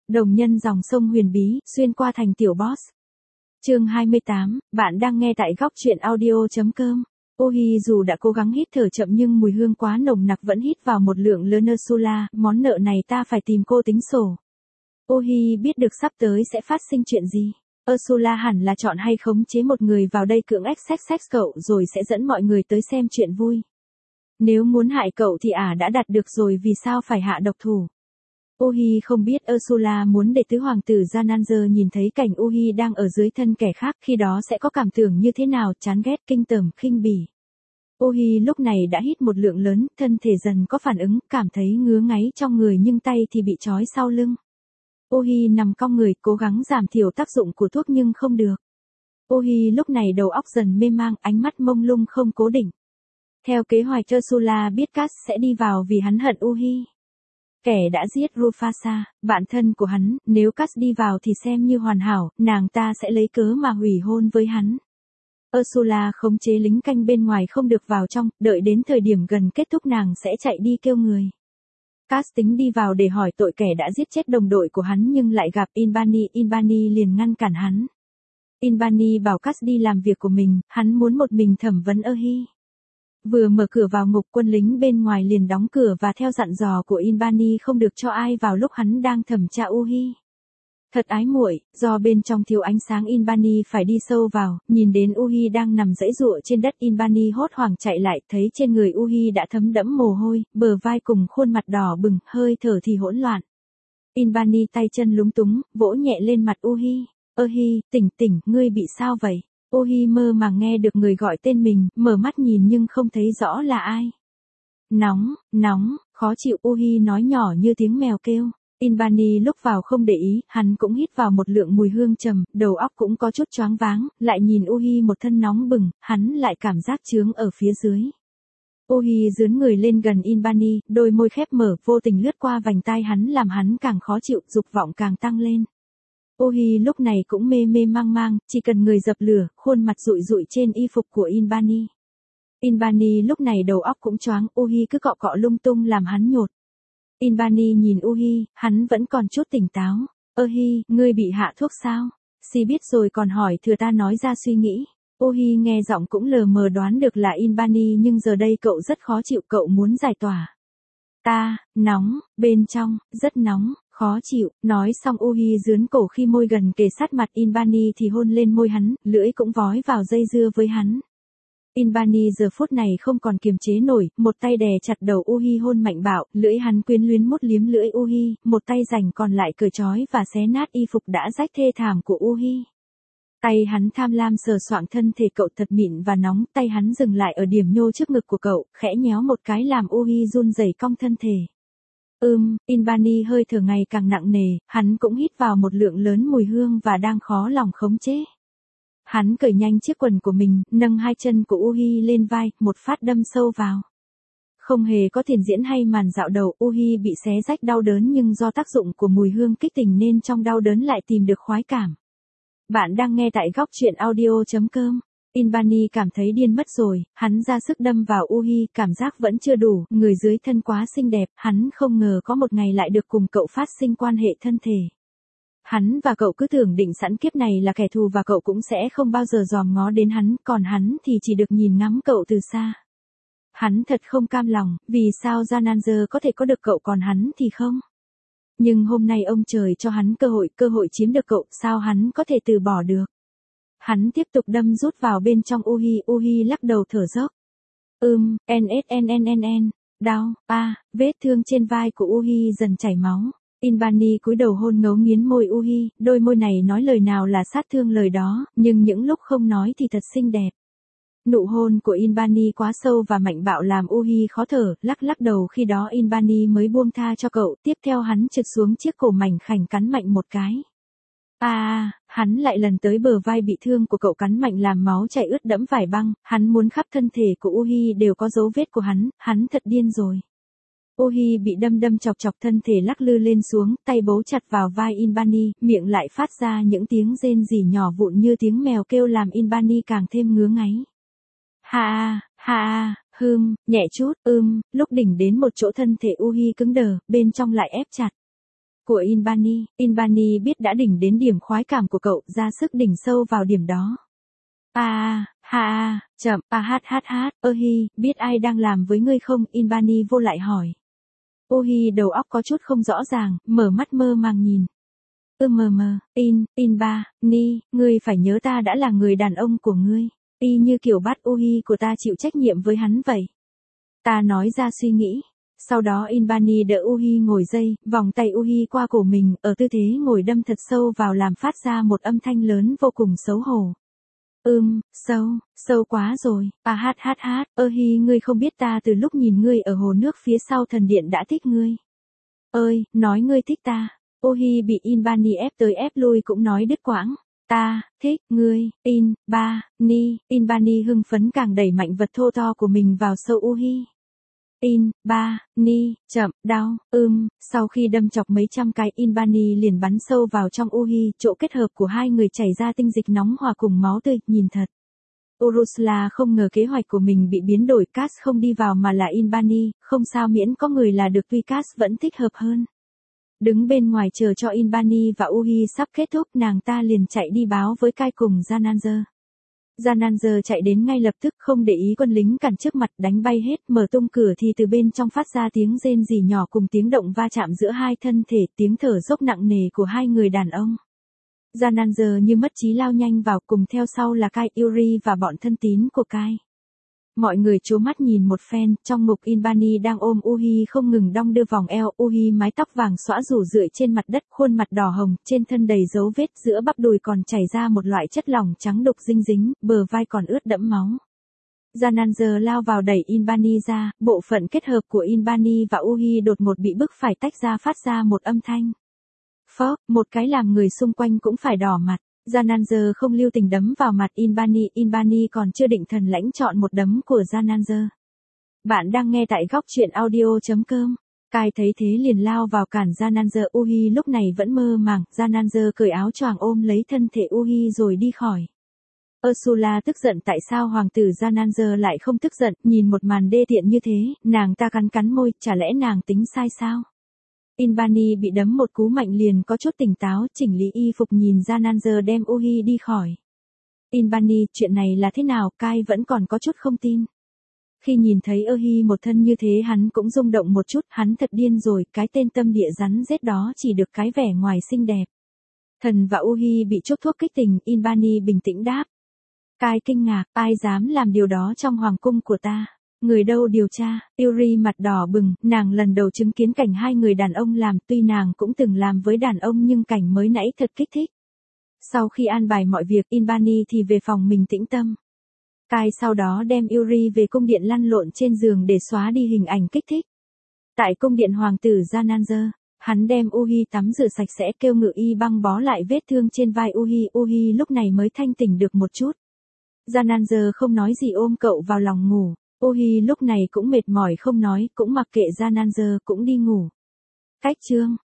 Đồng nhân dòng sông huyền bí, xuyên qua thành tiểu boss. Chương 28, bạn đang nghe tại góc truyện audio.com. Ohi dù đã cố gắng hít thở chậm nhưng mùi hương quá nồng nặc vẫn hít vào một lượng lớn Ursula, món nợ này ta phải tìm cô tính sổ. Ohi biết được sắp tới sẽ phát sinh chuyện gì. Ursula hẳn là chọn hay khống chế một người vào đây cưỡng ép sex cậu rồi sẽ dẫn mọi người tới xem chuyện vui. Nếu muốn hại cậu thì đã đạt được rồi, vì sao phải hạ độc thủ. Ohi không biết Ursula muốn để tứ hoàng tử Jananger nhìn thấy cảnh Ohi đang ở dưới thân kẻ khác, khi đó sẽ có cảm tưởng như thế nào, chán ghét, kinh tởm, khinh bỉ. Ohi lúc này đã hít một lượng lớn, thân thể dần có phản ứng, cảm thấy ngứa ngáy trong người nhưng tay thì bị trói sau lưng. Ohi nằm cong người, cố gắng giảm thiểu tác dụng của thuốc nhưng không được. Ohi lúc này đầu óc dần mê mang, ánh mắt mông lung không cố định. Theo kế hoạch, Ursula biết Cass sẽ đi vào vì hắn hận Ohi. Kẻ đã giết Rufasa, bạn thân của hắn, nếu Cass đi vào thì xem như hoàn hảo, nàng ta sẽ lấy cớ mà hủy hôn với hắn. Ursula khống chế lính canh bên ngoài không được vào trong, đợi đến thời điểm gần kết thúc nàng sẽ chạy đi kêu người. Cass tính đi vào để hỏi tội kẻ đã giết chết đồng đội của hắn nhưng lại gặp Inbani liền ngăn cản hắn. Inbani bảo Cass đi làm việc của mình, hắn muốn một mình thẩm vấn Ohi. Vừa mở cửa vào ngục, quân lính bên ngoài liền đóng cửa và theo dặn dò của Inbani không được cho ai vào lúc hắn đang thẩm tra Ohi. Thật ái muội, do bên trong thiếu ánh sáng Inbani phải đi sâu vào, nhìn đến Ohi đang nằm giãy giụa trên đất, Inbani hốt hoảng chạy lại, thấy trên người Ohi đã thấm đẫm mồ hôi, bờ vai cùng khuôn mặt đỏ bừng, hơi thở thì hỗn loạn. Inbani tay chân lúng túng, vỗ nhẹ lên mặt Ohi. Ohi, tỉnh, ngươi bị sao vậy? Ohi mơ màng nghe được người gọi tên mình, mở mắt nhìn nhưng không thấy rõ là ai. Nóng, khó chịu, Ohi nói nhỏ như tiếng mèo kêu. Inbani lúc vào không để ý, hắn cũng hít vào một lượng mùi hương trầm, đầu óc cũng có chút choáng váng, lại nhìn Ohi một thân nóng bừng, hắn lại cảm giác chướng ở phía dưới. Ohi dướn người lên gần Inbani, đôi môi khép mở, vô tình lướt qua vành tai hắn làm hắn càng khó chịu, dục vọng càng tăng lên. Ohi lúc này cũng mê mang, chỉ cần người dập lửa, khuôn mặt rụi trên y phục của Inbani. Inbani lúc này đầu óc cũng choáng, Ohi cứ cọ lung tung làm hắn nhột. Inbani nhìn Ohi, hắn vẫn còn chút tỉnh táo. Ohi, ngươi bị hạ thuốc sao? Si biết rồi còn hỏi thừa ta nói ra suy nghĩ. Ohi nghe giọng cũng lờ mờ đoán được là Inbani nhưng giờ đây cậu rất khó chịu, cậu muốn giải tỏa. Nóng, bên trong, rất nóng. Khó chịu, nói xong Ohi dướn cổ khi môi gần kề sát mặt Inbani thì hôn lên môi hắn, lưỡi cũng vói vào dây dưa với hắn. Inbani giờ phút này không còn kiềm chế nổi, một tay đè chặt đầu Ohi hôn mạnh bạo, lưỡi hắn quyến luyến mút liếm lưỡi Ohi, một tay rảnh còn lại cởi trói và xé nát y phục đã rách thê thảm của Ohi. Tay hắn tham lam sờ soạng thân thể cậu thật mịn và nóng, tay hắn dừng lại ở điểm nhô trước ngực của cậu, khẽ nhéo một cái làm Ohi run rẩy cong thân thể. Inbani hơi thở ngày càng nặng nề, hắn cũng hít vào một lượng lớn mùi hương và đang khó lòng khống chế. Hắn cởi nhanh chiếc quần của mình, nâng hai chân của Ohi lên vai, một phát đâm sâu vào. Không hề có thiền diễn hay màn dạo đầu, Ohi bị xé rách đau đớn nhưng do tác dụng của mùi hương kích tình nên trong đau đớn lại tìm được khoái cảm. Bạn đang nghe tại góc truyện audio.com. Inbani cảm thấy điên mất rồi, hắn ra sức đâm vào Ohi, cảm giác vẫn chưa đủ, người dưới thân quá xinh đẹp, hắn không ngờ có một ngày lại được cùng cậu phát sinh quan hệ thân thể. Hắn và cậu cứ tưởng định sẵn kiếp này là kẻ thù và cậu cũng sẽ không bao giờ dòm ngó đến hắn, còn hắn thì chỉ được nhìn ngắm cậu từ xa. Hắn thật không cam lòng, vì sao Jananger có thể có được cậu còn hắn thì không? Nhưng hôm nay ông trời cho hắn cơ hội chiếm được cậu, sao hắn có thể từ bỏ được? Hắn tiếp tục đâm rút vào bên trong Ohi lắc đầu thở dốc. Đau, vết thương trên vai của Ohi dần chảy máu. Inbani cúi đầu hôn ngấu nghiến môi Ohi, đôi môi này nói lời nào là sát thương lời đó, nhưng những lúc không nói thì thật xinh đẹp. Nụ hôn của Inbani quá sâu và mạnh bạo làm Ohi khó thở, lắc đầu, khi đó Inbani mới buông tha cho cậu, tiếp theo hắn trượt xuống chiếc cổ mảnh khảnh cắn mạnh một cái. Hắn lại lần tới bờ vai bị thương của cậu cắn mạnh làm máu chảy ướt đẫm vải băng, hắn muốn khắp thân thể của Ohi đều có dấu vết của hắn thật điên rồi. Ohi bị đâm chọc thân thể lắc lư lên xuống, tay bấu chặt vào vai Inbani, miệng lại phát ra những tiếng rên rỉ nhỏ vụn như tiếng mèo kêu làm Inbani càng thêm ngứa ngáy. Nhẹ chút, lúc đỉnh đến một chỗ thân thể Ohi cứng đờ, bên trong lại ép chặt. của Inbani. Inbani biết đã đỉnh đến điểm khoái cảm của cậu, ra sức đỉnh sâu vào điểm đó. Chậm, hi, biết ai đang làm với ngươi không? Inbani vô lại hỏi. Hi đầu óc có chút không rõ ràng, mở mắt mơ màng nhìn. Inbani, ngươi phải nhớ ta đã là người đàn ông của ngươi. Y như kiểu bắt Hi của ta chịu trách nhiệm với hắn vậy. Ta nói ra suy nghĩ. Sau đó Inbani đỡ Hi ngồi dậy, vòng tay Hi qua cổ mình, ở tư thế ngồi đâm thật sâu vào làm phát ra một âm thanh lớn vô cùng xấu hổ. Sâu quá rồi. Hi, ngươi không biết ta từ lúc nhìn ngươi ở hồ nước phía sau thần điện đã thích ngươi. Ơi, nói ngươi thích ta. Hi bị Inbani ép tới ép lui cũng nói đứt quãng. Ta, thích, ngươi, Inbani hưng phấn càng đẩy mạnh vật thô to của mình vào sâu Hi. Chậm, đau, sau khi đâm chọc mấy trăm cái Inbani liền bắn sâu vào trong Hi, chỗ kết hợp của hai người chảy ra tinh dịch nóng hòa cùng máu tươi, nhìn thật. Ursula không ngờ kế hoạch của mình bị biến đổi, Cass không đi vào mà là Inbani, không sao miễn có người là được, tuy Cass vẫn thích hợp hơn. Đứng bên ngoài chờ cho Inbani và Hi sắp kết thúc, nàng ta liền chạy đi báo với Kai cùng Jananzer. Jananzer chạy đến ngay lập tức, không để ý quân lính cản trước mặt, đánh bay hết, mở tung cửa thì từ bên trong phát ra tiếng rên rỉ nhỏ cùng tiếng động va chạm giữa hai thân thể, tiếng thở dốc nặng nề của hai người đàn ông. Jananzer như mất trí lao nhanh vào, cùng theo sau là Kai, Yuri và bọn thân tín của Kai. Mọi người trố mắt nhìn một phen, trong ngục Inbani đang ôm Hi không ngừng đong đưa vòng eo, Hi mái tóc vàng xõa rủ rượi trên mặt đất, khuôn mặt đỏ hồng, trên thân đầy dấu vết, giữa bắp đùi còn chảy ra một loại chất lỏng trắng đục dinh dính, bờ vai còn ướt đẫm máu. Jananzer lao vào đẩy Inbani ra, bộ phận kết hợp của Inbani và Hi đột ngột bị bức phải tách ra, phát ra một âm thanh. Phốc, một cái làm người xung quanh cũng phải đỏ mặt. Jananzer không lưu tình đấm vào mặt Inbani còn chưa định thần lãnh chọn một đấm của Jananzer. Bạn đang nghe tại góc truyện audio.com. Kai thấy thế liền lao vào cản Jananzer. Hi lúc này vẫn mơ màng, Jananzer cởi áo choàng ôm lấy thân thể Hi rồi đi khỏi. Ursula tức giận tại sao hoàng tử Jananzer lại không tức giận, nhìn một màn đê tiện như thế, nàng ta cắn môi, chả lẽ nàng tính sai sao? Inbani bị đấm một cú mạnh liền có chút tỉnh táo, chỉnh lý y phục nhìn Jananzer đem Hi đi khỏi. Inbani, chuyện này là thế nào? Kai vẫn còn có chút không tin. Khi nhìn thấy Hi một thân như thế hắn cũng rung động một chút, hắn thật điên rồi, cái tên tâm địa rắn rết đó chỉ được cái vẻ ngoài xinh đẹp. Thần và Hi bị chốc thuốc kích tình, Inbani bình tĩnh đáp. Kai kinh ngạc, ai dám làm điều đó trong hoàng cung của ta? Người đâu điều tra? Yuri mặt đỏ bừng, nàng lần đầu chứng kiến cảnh hai người đàn ông làm, tuy nàng cũng từng làm với đàn ông nhưng cảnh mới nãy thật kích thích. Sau khi an bài mọi việc, Inbani thì về phòng mình tĩnh tâm. Kai sau đó đem Yuri về cung điện lăn lộn trên giường để xóa đi hình ảnh kích thích. Tại cung điện hoàng tử Jananzer, hắn đem Hi tắm rửa sạch sẽ, kêu ngự y băng bó lại vết thương trên vai Hi lúc này mới thanh tỉnh được một chút. Jananzer không nói gì ôm cậu vào lòng ngủ. Hi lúc này cũng mệt mỏi không nói, cũng mặc kệ Jananzer cũng đi ngủ. Cách chương